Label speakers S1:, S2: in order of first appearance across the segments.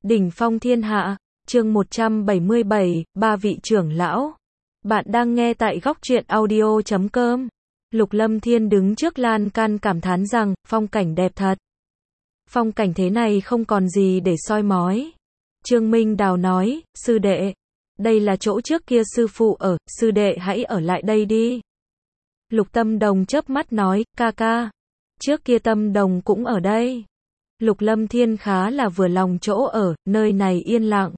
S1: Đỉnh phong thiên hạ, chương 177, ba vị trưởng lão. Bạn đang nghe tại góc truyện audio.com. Lục Lâm Thiên đứng trước lan can cảm thán rằng, phong cảnh đẹp thật. Phong cảnh thế này không còn gì để soi mói. Trương Minh Đào nói, sư đệ, đây là chỗ trước kia sư phụ ở, sư đệ hãy ở lại đây đi. Lục Tâm Đồng chớp mắt nói, ca ca, trước kia Tâm Đồng cũng ở đây. Lục Lâm Thiên khá là vừa lòng chỗ ở, nơi này yên lặng.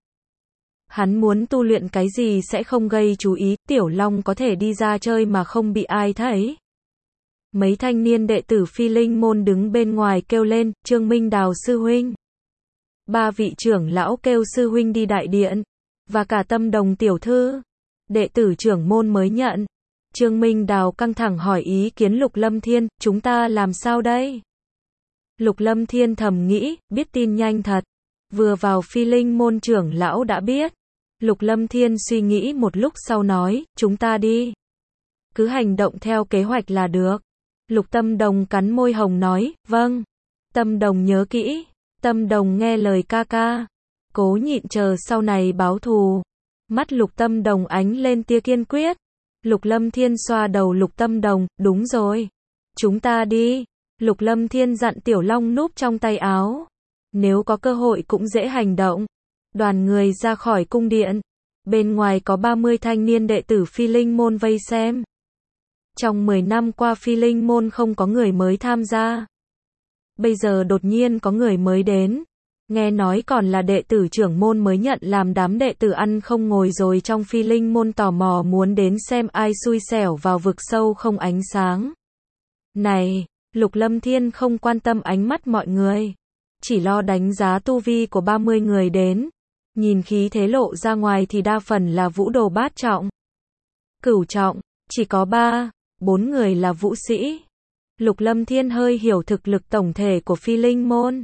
S1: Hắn muốn tu luyện cái gì sẽ không gây chú ý, Tiểu Long có thể đi ra chơi mà không bị ai thấy. Mấy thanh niên đệ tử Phi Linh môn đứng bên ngoài kêu lên, Trương Minh Đào sư huynh. Ba vị trưởng lão kêu sư huynh đi đại điện, và cả Tâm Đồng tiểu thư. Đệ tử trưởng môn mới nhận. Trương Minh Đào căng thẳng hỏi ý kiến Lục Lâm Thiên, chúng ta làm sao đây? Lục Lâm Thiên thầm nghĩ, biết tin nhanh thật. Vừa vào Phi Linh môn trưởng lão đã biết. Lục Lâm Thiên suy nghĩ một lúc sau nói, chúng ta đi. Cứ hành động theo kế hoạch là được. Lục Tâm Đồng cắn môi hồng nói, vâng. Tâm Đồng nhớ kỹ. Tâm Đồng nghe lời ca ca. Cố nhịn chờ sau này báo thù. Mắt Lục Tâm Đồng ánh lên tia kiên quyết. Lục Lâm Thiên xoa đầu Lục Tâm Đồng, đúng rồi. Chúng ta đi. Lục Lâm Thiên dặn Tiểu Long núp trong tay áo. Nếu có cơ hội cũng dễ hành động. Đoàn người ra khỏi cung điện. Bên ngoài có 30 thanh niên đệ tử Phi Linh môn vây xem. Trong 10 năm qua Phi Linh môn không có người mới tham gia. Bây giờ đột nhiên có người mới đến. Nghe nói còn là đệ tử trưởng môn mới nhận làm đám đệ tử ăn không ngồi rồi trong Phi Linh môn tò mò muốn đến xem ai xui xẻo vào vực sâu không ánh sáng. Này, Lục Lâm Thiên không quan tâm ánh mắt mọi người. Chỉ lo đánh giá tu vi của 30 người đến. Nhìn khí thế lộ ra ngoài thì đa phần là vũ đồ bát trọng. Cửu trọng, chỉ có 4 người là vũ sĩ. Lục Lâm Thiên hơi hiểu thực lực tổng thể của Phi Linh môn.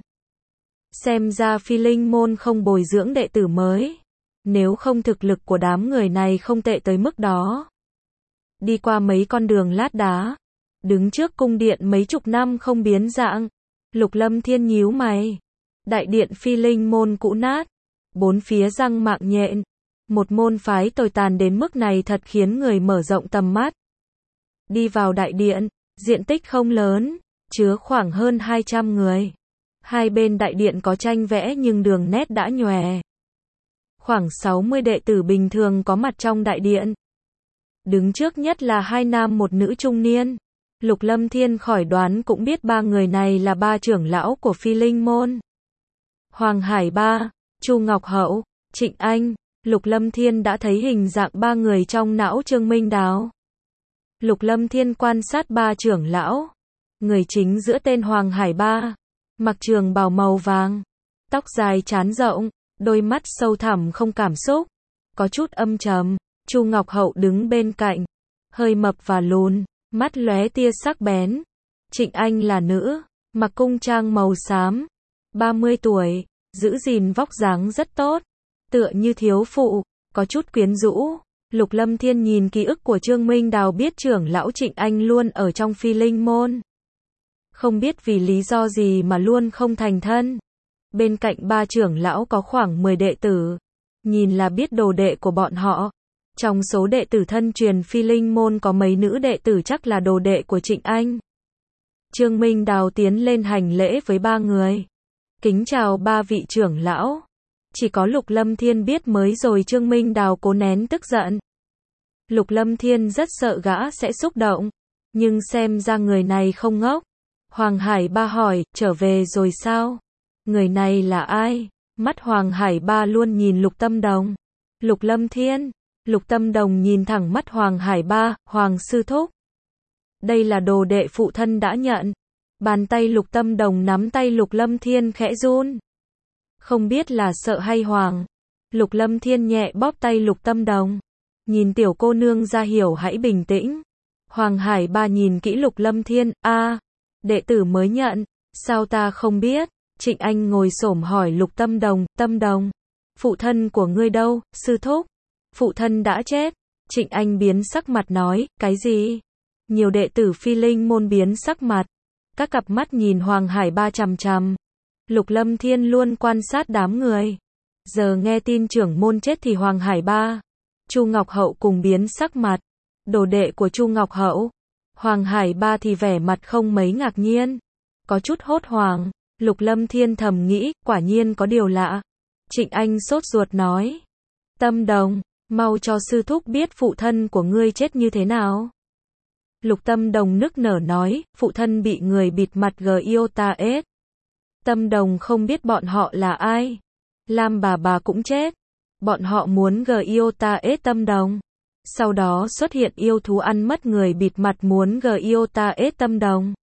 S1: Xem ra Phi Linh môn không bồi dưỡng đệ tử mới. Nếu không thực lực của đám người này không tệ tới mức đó. Đi qua mấy con đường lát đá. Đứng trước cung điện mấy chục năm không biến dạng. Lục Lâm Thiên nhíu mày. Đại điện Phi Linh môn cũ nát. Bốn phía răng mạng nhện. Một môn phái tồi tàn đến mức này thật khiến người mở rộng tầm mắt. Đi vào đại điện, diện tích không lớn, chứa khoảng hơn 200 người. Hai bên đại điện có tranh vẽ nhưng đường nét đã nhòe. Khoảng 60 đệ tử bình thường có mặt trong đại điện. Đứng trước nhất là hai nam một nữ trung niên. Lục Lâm Thiên khỏi đoán cũng biết ba người này là ba trưởng lão của Phi Linh môn. Hoàng Hải Ba, Chu Ngọc Hậu, Trịnh Anh. Lục Lâm Thiên đã thấy hình dạng ba người trong não Trương Minh Đào. Lục Lâm Thiên quan sát ba trưởng lão. Người chính giữa tên Hoàng Hải Ba, mặc trường bào màu vàng, tóc dài trán rộng, đôi mắt sâu thẳm không cảm xúc, có chút âm trầm. Chu Ngọc Hậu đứng bên cạnh, hơi mập và lùn, mắt lóe tia sắc bén. Trịnh Anh là nữ, mặc cung trang màu xám, 30 tuổi, giữ gìn vóc dáng rất tốt, tựa như thiếu phụ, có chút quyến rũ. Lục Lâm Thiên nhìn ký ức của Trương Minh Đào biết trưởng lão Trịnh Anh luôn ở trong Phi Linh môn. Không biết vì lý do gì mà luôn không thành thân. Bên cạnh ba trưởng lão có khoảng 10 đệ tử. Nhìn là biết đồ đệ của bọn họ. Trong số đệ tử thân truyền Phi Linh môn có mấy nữ đệ tử chắc là đồ đệ của Trịnh Anh. Trương Minh Đào tiến lên hành lễ với ba người. Kính chào ba vị trưởng lão. Chỉ có Lục Lâm Thiên biết mới rồi Trương Minh Đào cố nén tức giận. Lục Lâm Thiên rất sợ gã sẽ xúc động. Nhưng xem ra người này không ngốc. Hoàng Hải Ba hỏi, trở về rồi sao? Người này là ai? Mắt Hoàng Hải Ba luôn nhìn Lục Tâm Đồng. Lục Lâm Thiên. Lục Tâm Đồng nhìn thẳng mắt Hoàng Hải Ba, Hoàng sư thúc. Đây là đồ đệ phụ thân đã nhận. Bàn tay Lục Tâm Đồng nắm tay Lục Lâm Thiên khẽ run. Không biết là sợ hay hoảng. Lục Lâm Thiên nhẹ bóp tay Lục Tâm Đồng. Nhìn tiểu cô nương ra hiểu hãy bình tĩnh. Hoàng Hải Ba nhìn kỹ Lục Lâm Thiên, đệ tử mới nhận, sao ta không biết? Trịnh Anh ngồi xổm hỏi Lục Tâm Đồng, phụ thân của ngươi đâu, sư thúc? Phụ thân đã chết. Trịnh Anh biến sắc mặt nói, cái gì? Nhiều đệ tử Phi Linh môn biến sắc mặt. Các cặp mắt nhìn Hoàng Hải Ba chằm chằm. Lục Lâm Thiên luôn quan sát đám người. Giờ nghe tin trưởng môn chết thì Hoàng Hải Ba, Chu Ngọc Hậu cùng biến sắc mặt. Đồ đệ của Chu Ngọc Hậu. Hoàng Hải Ba thì vẻ mặt không mấy ngạc nhiên, có chút hốt hoảng. Lục Lâm Thiên thầm nghĩ, quả nhiên có điều lạ. Trịnh Anh sốt ruột nói, Tâm Đồng, mau cho sư thúc biết phụ thân của ngươi chết như thế nào. Lục Tâm Đồng nức nở nói, phụ thân bị người bịt mặt Giotaes. Tâm Đồng không biết bọn họ là ai. Lam bà cũng chết. Bọn họ muốn Giotaes Tâm Đồng. Sau đó xuất hiện yêu thú ăn mất người bịt mặt muốn Giotaes Tâm Đồng.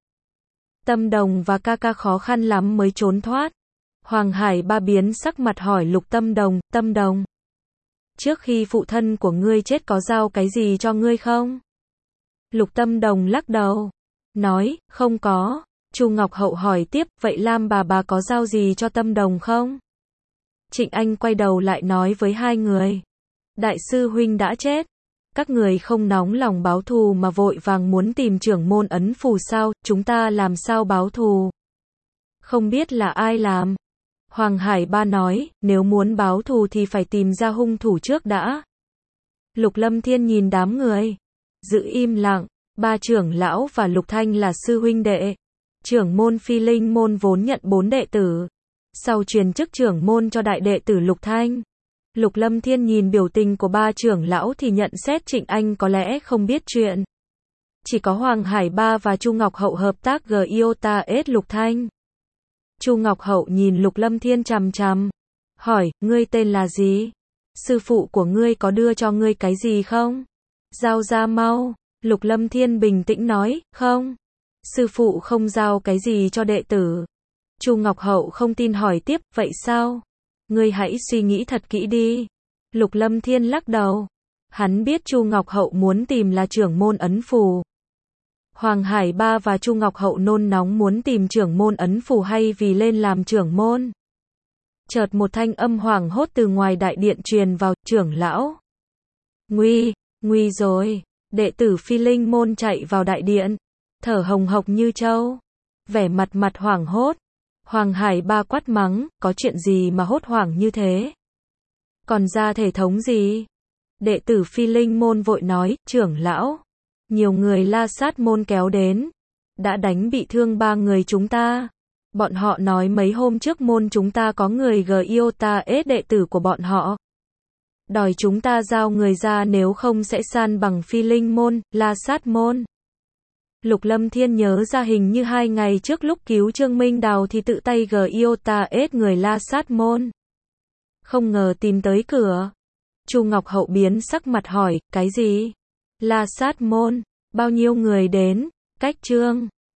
S1: Tâm Đồng và ca ca khó khăn lắm mới trốn thoát. Hoàng Hải Ba biến sắc mặt hỏi Lục Tâm Đồng. Trước khi phụ thân của ngươi chết có giao cái gì cho ngươi không? Lục Tâm Đồng lắc đầu. Nói, không có. Chu Ngọc Hậu hỏi tiếp, vậy Lam bà có giao gì cho Tâm Đồng không? Trịnh Anh quay đầu lại nói với hai người. Đại sư huynh đã chết. Các người không nóng lòng báo thù mà vội vàng muốn tìm trưởng môn ấn phù sao, chúng ta làm sao báo thù? Không biết là ai làm. Hoàng Hải Ba nói, nếu muốn báo thù thì phải tìm ra hung thủ trước đã. Lục Lâm Thiên nhìn đám người. Giữ im lặng, ba trưởng lão và Lục Thanh là sư huynh đệ. Trưởng môn Phi Linh môn vốn nhận 4 đệ tử. Sau truyền chức trưởng môn cho đại đệ tử Lục Thanh. Lục Lâm Thiên nhìn biểu tình của ba trưởng lão thì nhận xét Trịnh Anh có lẽ không biết chuyện. Chỉ có Hoàng Hải Ba và Chu Ngọc Hậu hợp tác Giotaes Lục Thanh. Chu Ngọc Hậu nhìn Lục Lâm Thiên chằm chằm. Hỏi, ngươi tên là gì? Sư phụ của ngươi có đưa cho ngươi cái gì không? Giao ra mau. Lục Lâm Thiên bình tĩnh nói, không. Sư phụ không giao cái gì cho đệ tử. Chu Ngọc Hậu không tin hỏi tiếp, vậy sao? Ngươi hãy suy nghĩ thật kỹ đi. Lục Lâm Thiên lắc đầu. Hắn biết Chu Ngọc Hậu muốn tìm là trưởng môn ấn phù. Hoàng Hải Ba và Chu Ngọc Hậu nôn nóng muốn tìm trưởng môn ấn phù hay vì lên làm trưởng môn. Chợt một thanh âm hoảng hốt từ ngoài đại điện truyền vào, trưởng lão. Nguy rồi. Đệ tử Phi Linh môn chạy vào đại điện. Thở hồng hộc như trâu. Vẻ mặt hoảng hốt. Hoàng Hải Ba quát mắng, có chuyện gì mà hốt hoảng như thế? Còn ra thể thống gì? Đệ tử Phi Linh môn vội nói, trưởng lão. Nhiều người La Sát môn kéo đến. Đã đánh bị thương 3 người chúng ta. Bọn họ nói mấy hôm trước môn chúng ta có người Giotaes đệ tử của bọn họ. Đòi chúng ta giao người ra nếu không sẽ san bằng Phi Linh môn, La Sát môn. Lục Lâm Thiên nhớ ra hình như 2 ngày trước lúc cứu Trương Minh Đào thì tự tay Giotaes người La Sát môn. Không ngờ tìm tới cửa. Chu Ngọc Hậu biến sắc mặt hỏi, cái gì? La Sát môn, bao nhiêu người đến? Cách Trương